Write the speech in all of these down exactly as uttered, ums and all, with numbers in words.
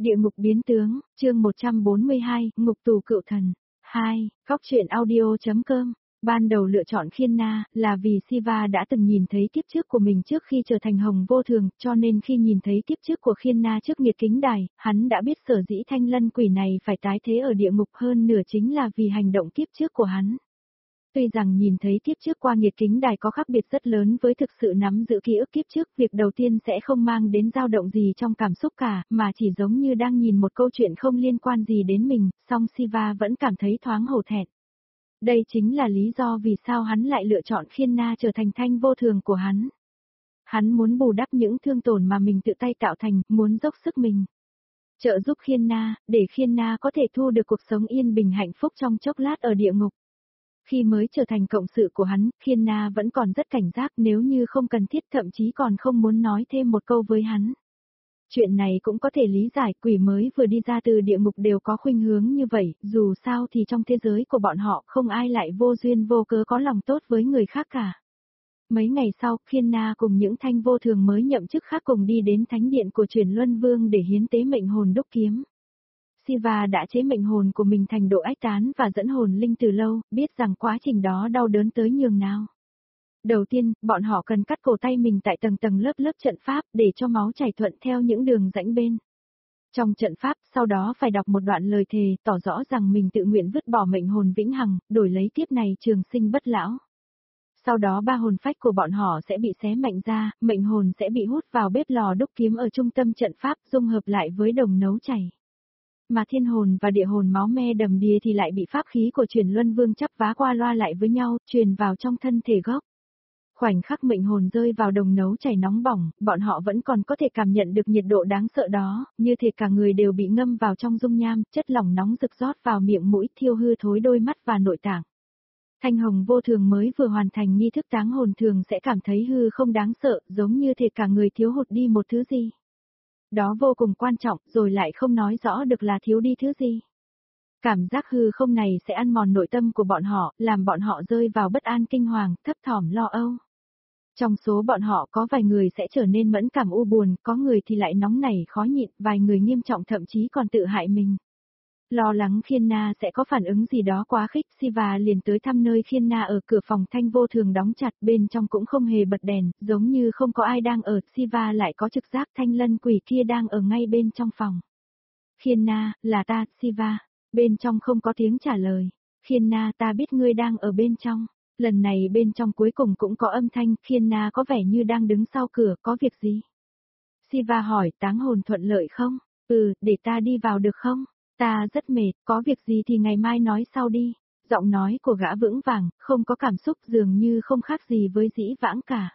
Địa ngục biến tướng, chương một trăm bốn mươi hai, ngục tù cựu thần. hai. Góc truyện audio.com. Ban đầu lựa chọn Khiên Na, là vì Siva đã từng nhìn thấy kiếp trước của mình trước khi trở thành Hồng Vô Thường, cho nên khi nhìn thấy kiếp trước của Khiên Na trước nghiệt kính đài, hắn đã biết sở dĩ thanh lân quỷ này phải tái thế ở địa ngục hơn nửa chính là vì hành động kiếp trước của hắn. Tuy rằng nhìn thấy kiếp trước qua nghiệt kính đài có khác biệt rất lớn với thực sự nắm giữ ký ức kiếp trước, việc đầu tiên sẽ không mang đến dao động gì trong cảm xúc cả, mà chỉ giống như đang nhìn một câu chuyện không liên quan gì đến mình, song Siva vẫn cảm thấy thoáng hổ thẹn. Đây chính là lý do vì sao hắn lại lựa chọn Khiên Na trở thành thanh vô thường của hắn. Hắn muốn bù đắp những thương tổn mà mình tự tay tạo thành, muốn dốc sức mình trợ giúp Khiên Na, để Khiên Na có thể thu được cuộc sống yên bình hạnh phúc trong chốc lát ở địa ngục. Khi mới trở thành cộng sự của hắn, Khiên Na vẫn còn rất cảnh giác, nếu như không cần thiết thậm chí còn không muốn nói thêm một câu với hắn. Chuyện này cũng có thể lý giải, quỷ mới vừa đi ra từ địa ngục đều có khuynh hướng như vậy, dù sao thì trong thế giới của bọn họ không ai lại vô duyên vô cớ có lòng tốt với người khác cả. Mấy ngày sau, Khiên Na cùng những thanh vô thường mới nhậm chức khác cùng đi đến thánh điện của Chuyển Luân Vương để hiến tế mệnh hồn đúc kiếm. Siva đã chế mệnh hồn của mình thành độ ách tán và dẫn hồn linh từ lâu, biết rằng quá trình đó đau đớn tới nhường nào. Đầu tiên, bọn họ cần cắt cổ tay mình tại tầng tầng lớp lớp trận pháp để cho máu chảy thuận theo những đường rãnh bên trong trận pháp, sau đó phải đọc một đoạn lời thề tỏ rõ rằng mình tự nguyện vứt bỏ mệnh hồn vĩnh hằng, đổi lấy kiếp này trường sinh bất lão. Sau đó ba hồn phách của bọn họ sẽ bị xé mạnh ra, mệnh hồn sẽ bị hút vào bếp lò đúc kiếm ở trung tâm trận pháp, dung hợp lại với đồng nấu chảy. Mà thiên hồn và địa hồn máu me đầm đìa thì lại bị pháp khí của Chuyển Luân Vương chắp vá qua loa lại với nhau, truyền vào trong thân thể gốc. Khoảnh khắc mệnh hồn rơi vào đồng nấu chảy nóng bỏng, bọn họ vẫn còn có thể cảm nhận được nhiệt độ đáng sợ đó, như thể cả người đều bị ngâm vào trong dung nham, chất lỏng nóng rực rót vào miệng mũi, thiêu hư thối đôi mắt và nội tạng. Thanh Hồng Vô Thường mới vừa hoàn thành nghi thức táng hồn thường sẽ cảm thấy hư không đáng sợ, giống như thể cả người thiếu hụt đi một thứ gì. Đó vô cùng quan trọng, rồi lại không nói rõ được là thiếu đi thứ gì. Cảm giác hư không này sẽ ăn mòn nội tâm của bọn họ, làm bọn họ rơi vào bất an kinh hoàng, thấp thỏm lo âu. Trong số bọn họ có vài người sẽ trở nên mẫn cảm u buồn, có người thì lại nóng nảy khó nhịn, vài người nghiêm trọng thậm chí còn tự hại mình. Lo lắng Khiên Na sẽ có phản ứng gì đó quá khích, Siva liền tới thăm nơi Khiên Na ở, cửa phòng thanh vô thường đóng chặt, bên trong cũng không hề bật đèn, giống như không có ai đang ở, Siva lại có trực giác thanh lân quỷ kia đang ở ngay bên trong phòng. Khiên Na, là ta, Siva. Bên trong không có tiếng trả lời. Khiên Na, ta biết ngươi đang ở bên trong. Lần này bên trong cuối cùng cũng có âm thanh, Khiên Na có vẻ như đang đứng sau cửa, có việc gì? Siva hỏi, táng hồn thuận lợi không? Ừ, để ta đi vào được không? Ta rất mệt, có việc gì thì ngày mai nói sau đi. Giọng nói của gã vững vàng, không có cảm xúc, dường như không khác gì với dĩ vãng cả.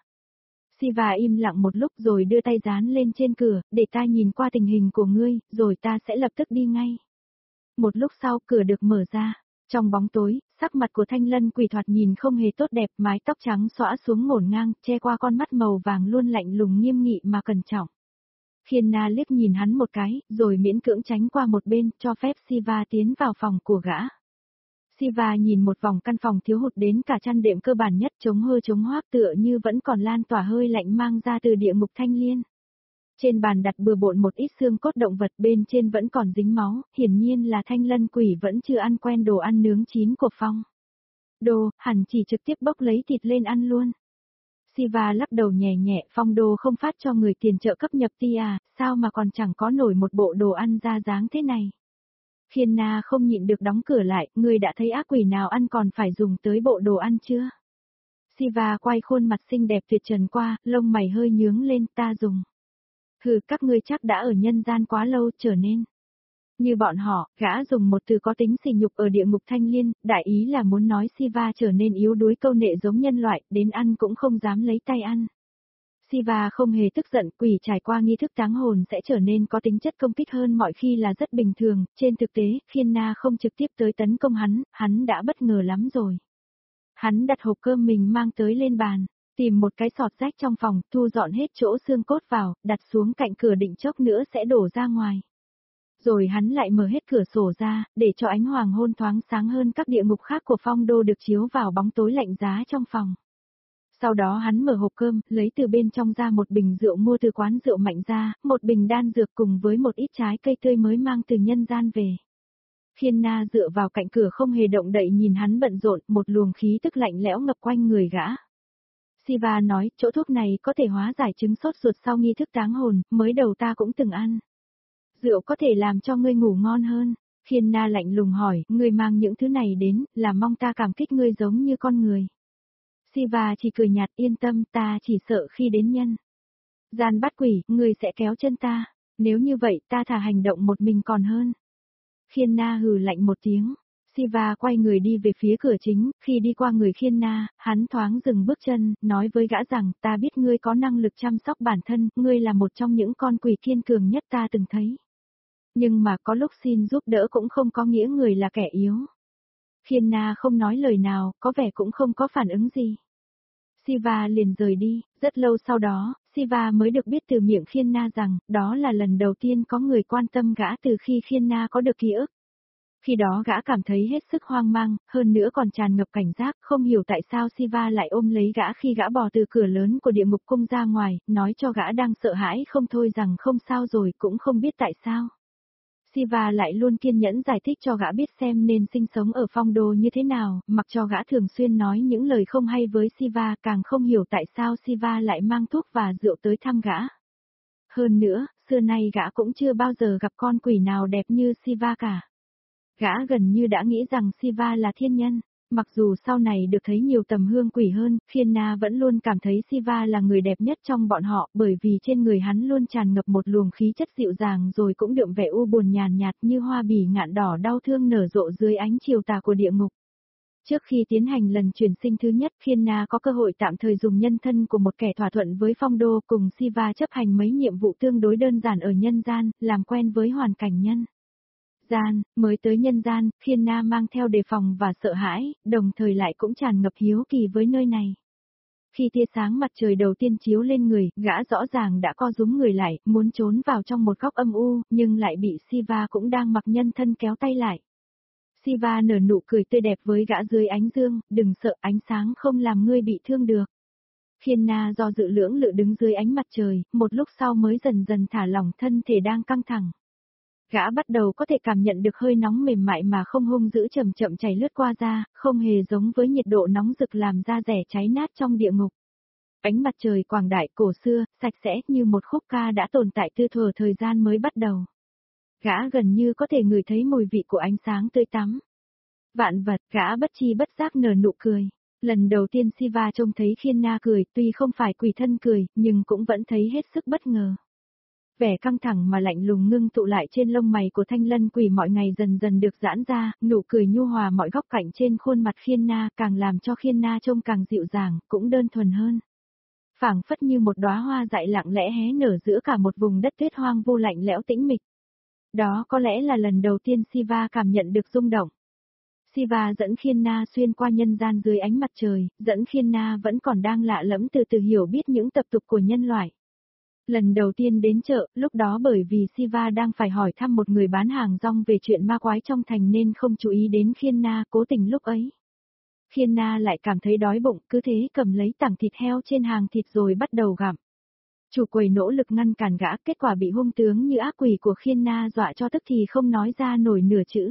Siva im lặng một lúc rồi đưa tay dán lên trên cửa, để ta nhìn qua tình hình của ngươi, rồi ta sẽ lập tức đi ngay. Một lúc sau cửa được mở ra. Trong bóng tối, sắc mặt của thanh lân quỷ thoạt nhìn không hề tốt đẹp, mái tóc trắng xõa xuống ngổn ngang, che qua con mắt màu vàng luôn lạnh lùng nghiêm nghị mà cẩn trọng. Khiên Na liếc nhìn hắn một cái, rồi miễn cưỡng tránh qua một bên, cho phép Siva tiến vào phòng của gã. Siva nhìn một vòng căn phòng thiếu hụt đến cả chăn đệm cơ bản nhất, chống hơ chống hoác tựa như vẫn còn lan tỏa hơi lạnh mang ra từ địa ngục thanh liên. Trên bàn đặt bừa bộn một ít xương cốt động vật, bên trên vẫn còn dính máu, hiển nhiên là thanh lân quỷ vẫn chưa ăn quen đồ ăn nướng chín của Phong. Đồ, hẳn chỉ trực tiếp bốc lấy thịt lên ăn luôn. Siva lắc đầu nhẹ nhẹ, Phong Đô không phát cho người tiền trợ cấp nhập ti à, sao mà còn chẳng có nổi một bộ đồ ăn ra dáng thế này. Khiên Na không nhịn được đóng cửa lại, người đã thấy ác quỷ nào ăn còn phải dùng tới bộ đồ ăn chưa? Siva quay khuôn mặt xinh đẹp tuyệt trần qua, lông mày hơi nhướng lên, ta dùng. Hừ, các ngươi chắc đã ở nhân gian quá lâu trở nên. Như bọn họ, gã dùng một từ có tính sỉ nhục ở địa ngục thanh liên, đại ý là muốn nói Siva trở nên yếu đuối câu nệ giống nhân loại, đến ăn cũng không dám lấy tay ăn. Siva không hề tức giận, quỷ trải qua nghi thức táng hồn sẽ trở nên có tính chất công kích hơn mọi khi là rất bình thường, trên thực tế, Khiên Na không trực tiếp tới tấn công hắn, hắn đã bất ngờ lắm rồi. Hắn đặt hộp cơm mình mang tới lên bàn. Tìm một cái sọt rách trong phòng, thu dọn hết chỗ xương cốt vào, đặt xuống cạnh cửa định chốc nữa sẽ đổ ra ngoài. Rồi hắn lại mở hết cửa sổ ra, để cho ánh hoàng hôn thoáng sáng hơn các địa ngục khác của Phong Đô được chiếu vào bóng tối lạnh giá trong phòng. Sau đó hắn mở hộp cơm, lấy từ bên trong ra một bình rượu mua từ quán rượu Mạnh gia, một bình đan dược cùng với một ít trái cây tươi mới mang từ nhân gian về. Khiên Na dựa vào cạnh cửa không hề động đậy nhìn hắn bận rộn, một luồng khí tức lạnh lẽo ngập quanh người gã. Siva nói, chỗ thuốc này có thể hóa giải chứng sốt ruột sau nghi thức táng hồn, mới đầu ta cũng từng ăn. Rượu có thể làm cho ngươi ngủ ngon hơn. Khiên Na lạnh lùng hỏi, ngươi mang những thứ này đến, là mong ta cảm kích ngươi giống như con người. Siva chỉ cười nhạt, yên tâm, ta chỉ sợ khi đến nhân gian bắt quỷ, ngươi sẽ kéo chân ta. Nếu như vậy, ta thà hành động một mình còn hơn. Khiên Na hừ lạnh một tiếng. Siva quay người đi về phía cửa chính, khi đi qua người Khiên Na, hắn thoáng dừng bước chân, nói với gã rằng, ta biết ngươi có năng lực chăm sóc bản thân, ngươi là một trong những con quỷ kiên cường nhất ta từng thấy. Nhưng mà có lúc xin giúp đỡ cũng không có nghĩa người là kẻ yếu. Khiên Na không nói lời nào, có vẻ cũng không có phản ứng gì. Siva liền rời đi, rất lâu sau đó, Siva mới được biết từ miệng Khiên Na rằng, đó là lần đầu tiên có người quan tâm gã từ khi Khiên Na có được ký ức. Khi đó gã cảm thấy hết sức hoang mang, hơn nữa còn tràn ngập cảnh giác, không hiểu tại sao Siva lại ôm lấy gã khi gã bò từ cửa lớn của địa ngục cung ra ngoài, nói cho gã đang sợ hãi không thôi rằng không sao rồi, cũng không biết tại sao. Siva lại luôn kiên nhẫn giải thích cho gã biết xem nên sinh sống ở phong đô như thế nào, mặc cho gã thường xuyên nói những lời không hay với Siva, càng không hiểu tại sao Siva lại mang thuốc và rượu tới thăm gã. Hơn nữa, xưa nay gã cũng chưa bao giờ gặp con quỷ nào đẹp như Siva cả. Gã gần như đã nghĩ rằng Siva là thiên nhân. Mặc dù sau này được thấy nhiều tầm hương quỷ hơn, Khiên Na vẫn luôn cảm thấy Siva là người đẹp nhất trong bọn họ, bởi vì trên người hắn luôn tràn ngập một luồng khí chất dịu dàng rồi cũng đượm vẻ u buồn nhàn nhạt như hoa bỉ ngạn đỏ đau thương nở rộ dưới ánh chiều tà của địa ngục. Trước khi tiến hành lần chuyển sinh thứ nhất, Khiên Na có cơ hội tạm thời dùng nhân thân của một kẻ thỏa thuận với phong đô cùng Siva chấp hành mấy nhiệm vụ tương đối đơn giản ở nhân gian, làm quen với hoàn cảnh nhân gian, mới tới nhân gian, Khiên Na mang theo đề phòng và sợ hãi, đồng thời lại cũng tràn ngập hiếu kỳ với nơi này. Khi tia sáng mặt trời đầu tiên chiếu lên người, gã rõ ràng đã co rúm người lại, muốn trốn vào trong một góc âm u, nhưng lại bị Siva cũng đang mặc nhân thân kéo tay lại. Siva nở nụ cười tươi đẹp với gã dưới ánh dương, đừng sợ, ánh sáng không làm ngươi bị thương được. Khiên Na do dự lưỡng lự đứng dưới ánh mặt trời, một lúc sau mới dần dần thả lỏng thân thể đang căng thẳng. Gã bắt đầu có thể cảm nhận được hơi nóng mềm mại mà không hung dữ chậm chậm chảy lướt qua da, không hề giống với nhiệt độ nóng rực làm da rẻ cháy nát trong địa ngục. Ánh mặt trời quảng đại cổ xưa, sạch sẽ như một khúc ca đã tồn tại từ thuở thời gian mới bắt đầu. Gã gần như có thể ngửi thấy mùi vị của ánh sáng tươi tắm. Vạn vật, gã bất chi bất giác nở nụ cười. Lần đầu tiên Siva trông thấy Khiên Na cười, tuy không phải quỷ thân cười, nhưng cũng vẫn thấy hết sức bất ngờ. Vẻ căng thẳng mà lạnh lùng ngưng tụ lại trên lông mày của thanh lân quỷ mọi ngày dần dần được giãn ra, nụ cười nhu hòa mọi góc cạnh trên khuôn mặt Khiên Na càng làm cho Khiên Na trông càng dịu dàng, cũng đơn thuần hơn. Phảng phất như một đóa hoa dại lặng lẽ hé nở giữa cả một vùng đất tuyết hoang vu lạnh lẽo tĩnh mịch. Đó có lẽ là lần đầu tiên Siva cảm nhận được rung động. Siva dẫn Khiên Na xuyên qua nhân gian dưới ánh mặt trời, dẫn Khiên Na vẫn còn đang lạ lẫm từ từ hiểu biết những tập tục của nhân loại. Lần đầu tiên đến chợ, lúc đó bởi vì Siva đang phải hỏi thăm một người bán hàng rong về chuyện ma quái trong thành nên không chú ý đến Khiên Na, cố tình lúc ấy. Khiên Na lại cảm thấy đói bụng, cứ thế cầm lấy tảng thịt heo trên hàng thịt rồi bắt đầu gặm. Chủ quầy nỗ lực ngăn cản gã, kết quả bị hung tướng như ác quỷ của Khiên Na dọa cho tức thì không nói ra nổi nửa chữ.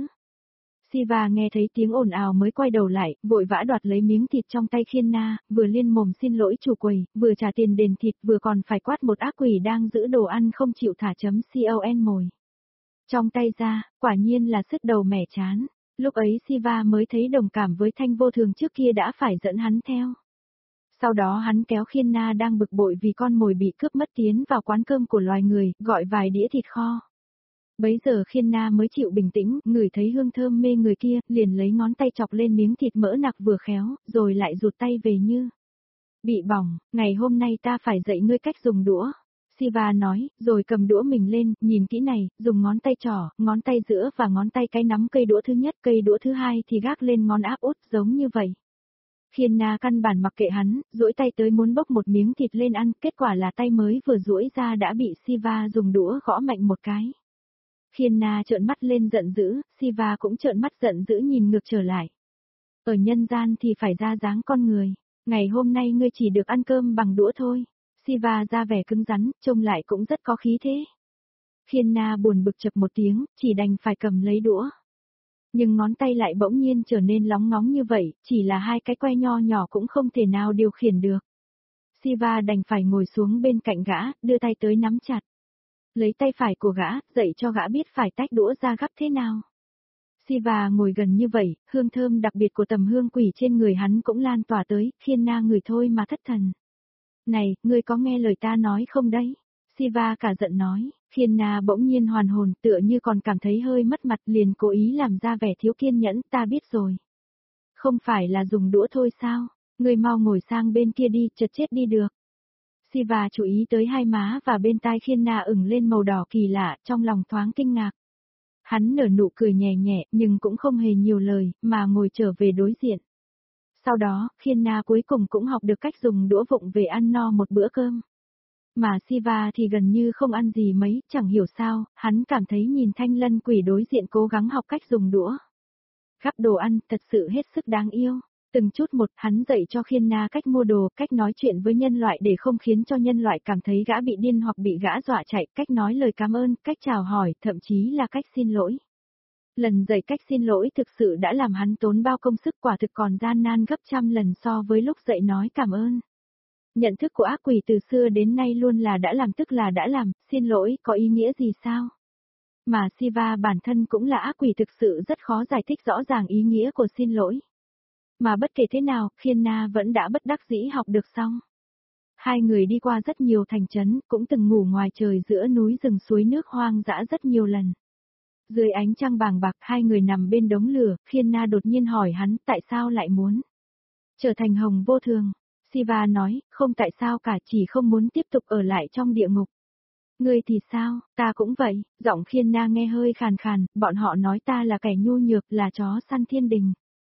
Siva nghe thấy tiếng ồn ào mới quay đầu lại, vội vã đoạt lấy miếng thịt trong tay Khiên Na, vừa liên mồm xin lỗi chủ quầy, vừa trả tiền đền thịt, vừa còn phải quát một ác quỷ đang giữ đồ ăn không chịu thả chấm con mồi. Trong tay ra, quả nhiên là sứt đầu mẻ chán. Lúc ấy Siva mới thấy đồng cảm với Thanh Vô Thường trước kia đã phải dẫn hắn theo. Sau đó hắn kéo Khiên Na đang bực bội vì con mồi bị cướp mất tiến vào quán cơm của loài người, gọi vài đĩa thịt kho. Bấy giờ Khiên Na mới chịu bình tĩnh, ngửi thấy hương thơm mê người kia, liền lấy ngón tay chọc lên miếng thịt mỡ nạc vừa khéo, rồi lại rụt tay về như bị bỏng, ngày hôm nay ta phải dạy ngươi cách dùng đũa. Siva nói, rồi cầm đũa mình lên, nhìn kỹ này, dùng ngón tay trỏ, ngón tay giữa và ngón tay cái nắm cây đũa thứ nhất, cây đũa thứ hai thì gác lên ngón áp út giống như vậy. Khiên Na căn bản mặc kệ hắn, duỗi tay tới muốn bốc một miếng thịt lên ăn, kết quả là tay mới vừa duỗi ra đã bị Siva dùng đũa gõ mạnh một cái. Khiên Na trợn mắt lên giận dữ, Siva cũng trợn mắt giận dữ nhìn ngược trở lại. Ở nhân gian thì phải ra dáng con người. Ngày hôm nay ngươi chỉ được ăn cơm bằng đũa thôi. Siva ra vẻ cứng rắn, trông lại cũng rất có khí thế. Khiên Na buồn bực chập một tiếng, chỉ đành phải cầm lấy đũa. Nhưng ngón tay lại bỗng nhiên trở nên lóng ngóng như vậy, chỉ là hai cái que nho nhỏ cũng không thể nào điều khiển được. Siva đành phải ngồi xuống bên cạnh gã, đưa tay tới nắm chặt. Lấy tay phải của gã, dạy cho gã biết phải tách đũa ra gắp thế nào. Siva ngồi gần như vậy, hương thơm đặc biệt của tầm hương quỷ trên người hắn cũng lan tỏa tới, Khiên Na người thôi mà thất thần. Này, ngươi có nghe lời ta nói không đấy? Siva cả giận nói, Khiên Na bỗng nhiên hoàn hồn tựa như còn cảm thấy hơi mất mặt liền cố ý làm ra vẻ thiếu kiên nhẫn, ta biết rồi. Không phải là dùng đũa thôi sao? Ngươi mau ngồi sang bên kia đi, chật chết đi được. Siva chú ý tới hai má và bên tai Khiên Na ửng lên màu đỏ kỳ lạ, trong lòng thoáng kinh ngạc. Hắn nở nụ cười nhẹ nhẹ nhưng cũng không hề nhiều lời, mà ngồi trở về đối diện. Sau đó, Khiên Na cuối cùng cũng học được cách dùng đũa vụng về ăn no một bữa cơm. Mà Siva thì gần như không ăn gì mấy, chẳng hiểu sao, hắn cảm thấy nhìn thanh lân quỷ đối diện cố gắng học cách dùng đũa. Gắp đồ ăn, thật sự hết sức đáng yêu. Từng chút một, hắn dạy cho Khiên Na cách mua đồ, cách nói chuyện với nhân loại để không khiến cho nhân loại cảm thấy gã bị điên hoặc bị gã dọa chạy, cách nói lời cảm ơn, cách chào hỏi, thậm chí là cách xin lỗi. Lần dạy cách xin lỗi thực sự đã làm hắn tốn bao công sức, quả thực còn gian nan gấp trăm lần so với lúc dạy nói cảm ơn. Nhận thức của ác quỷ từ xưa đến nay luôn là đã làm tức là đã làm, xin lỗi có ý nghĩa gì sao? Mà Siva bản thân cũng là ác quỷ thực sự rất khó giải thích rõ ràng ý nghĩa của xin lỗi. Mà bất kể thế nào, Khiên Na vẫn đã bất đắc dĩ học được xong. Hai người đi qua rất nhiều thành trấn, cũng từng ngủ ngoài trời giữa núi rừng suối nước hoang dã rất nhiều lần. Dưới ánh trăng bàng bạc hai người nằm bên đống lửa, Khiên Na đột nhiên hỏi hắn tại sao lại muốn trở thành hồng vô thường. Siva nói, không tại sao cả, chỉ không muốn tiếp tục ở lại trong địa ngục. Ngươi thì sao, ta cũng vậy, giọng Khiên Na nghe hơi khàn khàn, bọn họ nói ta là kẻ nhu nhược, là chó săn thiên đình.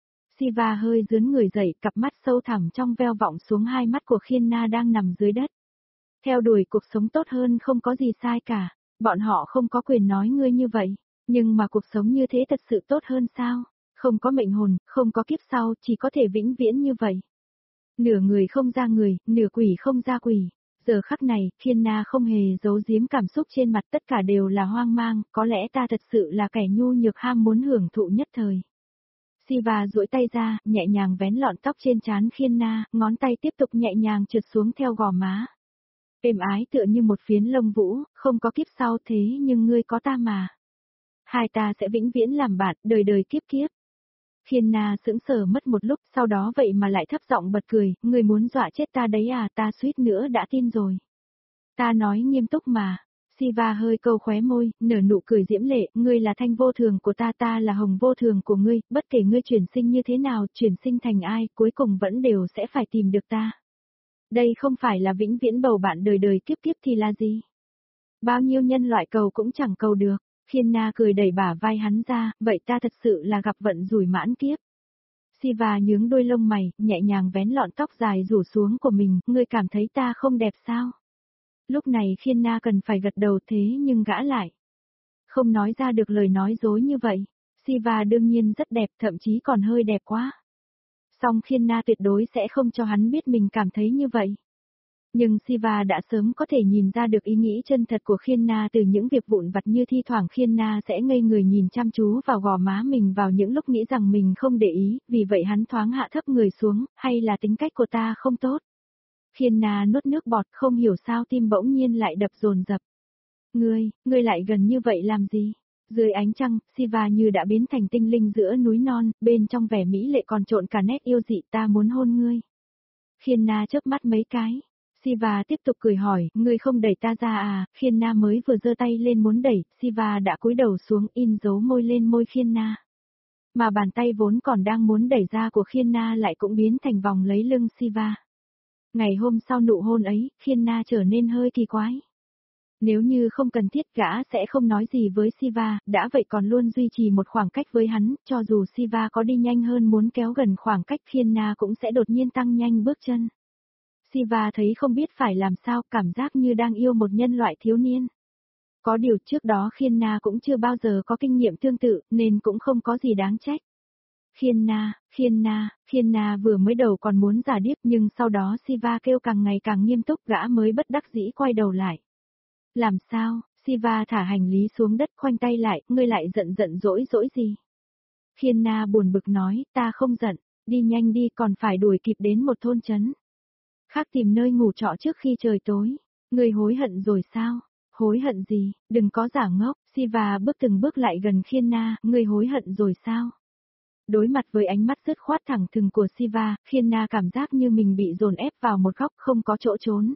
Siva hơi dướn người dậy, cặp mắt sâu thẳm trong veo vọng xuống hai mắt của Khiên Na đang nằm dưới đất. Theo đuổi cuộc sống tốt hơn không có gì sai cả, bọn họ không có quyền nói ngươi như vậy, nhưng mà cuộc sống như thế thật sự tốt hơn sao? Không có mệnh hồn, không có kiếp sau, chỉ có thể vĩnh viễn như vậy. Nửa người không ra người, nửa quỷ không ra quỷ. Giờ khắc này, Khiên Na không hề giấu giếm cảm xúc trên mặt, tất cả đều là hoang mang, có lẽ ta thật sự là kẻ nhu nhược ham muốn hưởng thụ nhất thời. Siva duỗi tay ra, nhẹ nhàng vén lọn tóc trên trán Khiên Na, ngón tay tiếp tục nhẹ nhàng trượt xuống theo gò má. Êm ái tựa như một phiến lông vũ, không có kiếp sau thế nhưng ngươi có ta mà. Hai ta sẽ vĩnh viễn làm bạn, đời đời kiếp kiếp. Khiên Na sững sờ mất một lúc, sau đó vậy mà lại thấp giọng bật cười, ngươi muốn dọa chết ta đấy à, ta suýt nữa đã tin rồi. Ta nói nghiêm túc mà. Siva hơi câu khóe môi, nở nụ cười diễm lệ, ngươi là thanh vô thường của ta, ta là hồng vô thường của ngươi, bất kể ngươi chuyển sinh như thế nào, chuyển sinh thành ai, cuối cùng vẫn đều sẽ phải tìm được ta. Đây không phải là vĩnh viễn bầu bạn đời đời kiếp kiếp thì là gì? Bao nhiêu nhân loại cầu cũng chẳng cầu được. Khiên Na cười đẩy bả vai hắn ra, vậy ta thật sự là gặp vận rủi mãn kiếp. Siva nhướng đôi lông mày, nhẹ nhàng vén lọn tóc dài rủ xuống của mình, ngươi cảm thấy ta không đẹp sao? Lúc này Khiên Na cần phải gật đầu thế nhưng gã lại không nói ra được lời nói dối như vậy. Siva đương nhiên rất đẹp, thậm chí còn hơi đẹp quá. Song Khiên Na tuyệt đối sẽ không cho hắn biết mình cảm thấy như vậy. Nhưng Siva đã sớm có thể nhìn ra được ý nghĩ chân thật của Khiên Na từ những việc vụn vặt như thi thoảng Khiên Na sẽ ngây người nhìn chăm chú vào gò má mình vào những lúc nghĩ rằng mình không để ý, vì vậy hắn thoáng hạ thấp người xuống, hay là tính cách của ta không tốt. Khiên Na nuốt nước bọt không hiểu sao tim bỗng nhiên lại đập dồn dập. Ngươi, ngươi lại gần như vậy làm gì? Dưới ánh trăng, Siva như đã biến thành tinh linh giữa núi non, bên trong vẻ mỹ lệ còn trộn cả nét yêu dị, ta muốn hôn ngươi. Khiên Na chớp mắt mấy cái. Siva tiếp tục cười hỏi, ngươi không đẩy ta ra à? Khiên Na mới vừa giơ tay lên muốn đẩy, Siva đã cúi đầu xuống in dấu môi lên môi Khiên Na. Mà bàn tay vốn còn đang muốn đẩy ra của Khiên Na lại cũng biến thành vòng lấy lưng Siva. Ngày hôm sau nụ hôn ấy, Khiên Na trở nên hơi kỳ quái. Nếu như không cần thiết gã sẽ không nói gì với Siva, đã vậy còn luôn duy trì một khoảng cách với hắn, cho dù Siva có đi nhanh hơn muốn kéo gần khoảng cách Khiên Na cũng sẽ đột nhiên tăng nhanh bước chân. Siva thấy không biết phải làm sao, cảm giác như đang yêu một nhân loại thiếu niên. Có điều trước đó Khiên Na cũng chưa bao giờ có kinh nghiệm tương tự, nên cũng không có gì đáng trách. Khiên Na, Khiên Na, Khiên Na vừa mới đầu còn muốn giả điếc nhưng sau đó Siva kêu càng ngày càng nghiêm túc gã mới bất đắc dĩ quay đầu lại. Làm sao, Siva thả hành lý xuống đất khoanh tay lại, ngươi lại giận giận dỗi dỗi gì? Khiên Na buồn bực nói, ta không giận, đi nhanh đi còn phải đuổi kịp đến một thôn trấn. Khác tìm nơi ngủ trọ trước khi trời tối. Ngươi hối hận rồi sao? Hối hận gì, đừng có giả ngốc, Siva bước từng bước lại gần Khiên Na, ngươi hối hận rồi sao? Đối mặt với ánh mắt dứt khoát thẳng thừng của Siva, Khiên Na cảm giác như mình bị dồn ép vào một góc không có chỗ trốn.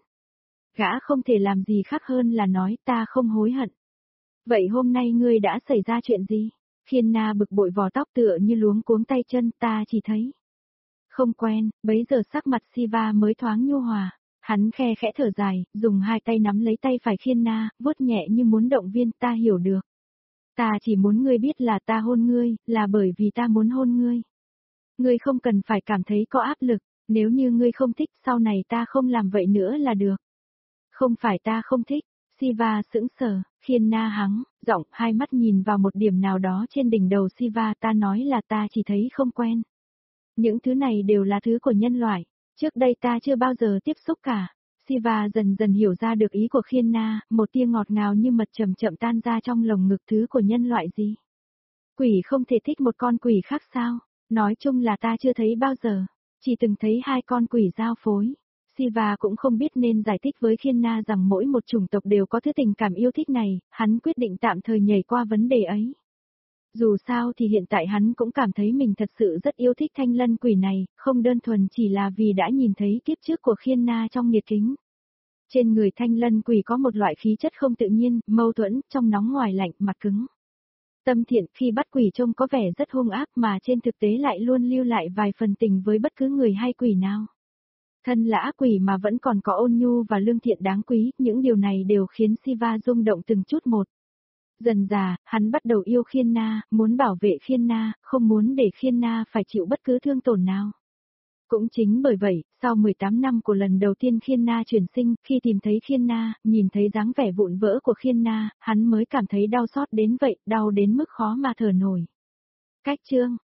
Gã không thể làm gì khác hơn là nói ta không hối hận. Vậy hôm nay ngươi đã xảy ra chuyện gì? Khiên Na bực bội vò tóc tựa như luống cuống tay chân, ta chỉ thấy. Không quen, bấy giờ sắc mặt Siva mới thoáng nhu hòa. Hắn khe khẽ thở dài, dùng hai tay nắm lấy tay phải Khiên Na, vuốt nhẹ như muốn động viên, ta hiểu được. Ta chỉ muốn ngươi biết là ta hôn ngươi, là bởi vì ta muốn hôn ngươi. Ngươi không cần phải cảm thấy có áp lực, nếu như ngươi không thích sau này ta không làm vậy nữa là được. Không phải ta không thích, Siva sững sờ, Khiên Na hắng, giọng hai mắt nhìn vào một điểm nào đó trên đỉnh đầu Siva, ta nói là ta chỉ thấy không quen. Những thứ này đều là thứ của nhân loại, trước đây ta chưa bao giờ tiếp xúc cả. Siva dần dần hiểu ra được ý của Khiên Na, một tia ngọt ngào như mật chậm chậm tan ra trong lồng ngực, thứ của nhân loại gì? Quỷ không thể thích một con quỷ khác sao? Nói chung là ta chưa thấy bao giờ, chỉ từng thấy hai con quỷ giao phối. Siva cũng không biết nên giải thích với Khiên Na rằng mỗi một chủng tộc đều có thứ tình cảm yêu thích này, hắn quyết định tạm thời nhảy qua vấn đề ấy. Dù sao thì hiện tại hắn cũng cảm thấy mình thật sự rất yêu thích thanh lân quỷ này, không đơn thuần chỉ là vì đã nhìn thấy kiếp trước của Khiên Na trong nghiệt kính. Trên người thanh lân quỷ có một loại khí chất không tự nhiên, mâu thuẫn, trong nóng ngoài lạnh, mặt cứng. Tâm thiện khi bắt quỷ trông có vẻ rất hung ác mà trên thực tế lại luôn lưu lại vài phần tình với bất cứ người hay quỷ nào. Thân là ác quỷ mà vẫn còn có ôn nhu và lương thiện đáng quý, những điều này đều khiến Siva rung động từng chút một. Dần dà, hắn bắt đầu yêu Khiên Na, muốn bảo vệ Khiên Na, không muốn để Khiên Na phải chịu bất cứ thương tổn nào. Cũng chính bởi vậy, sau mười tám năm của lần đầu tiên Khiên Na chuyển sinh, khi tìm thấy Khiên Na, nhìn thấy dáng vẻ vụn vỡ của Khiên Na, hắn mới cảm thấy đau xót đến vậy, đau đến mức khó mà thở nổi. Cách chương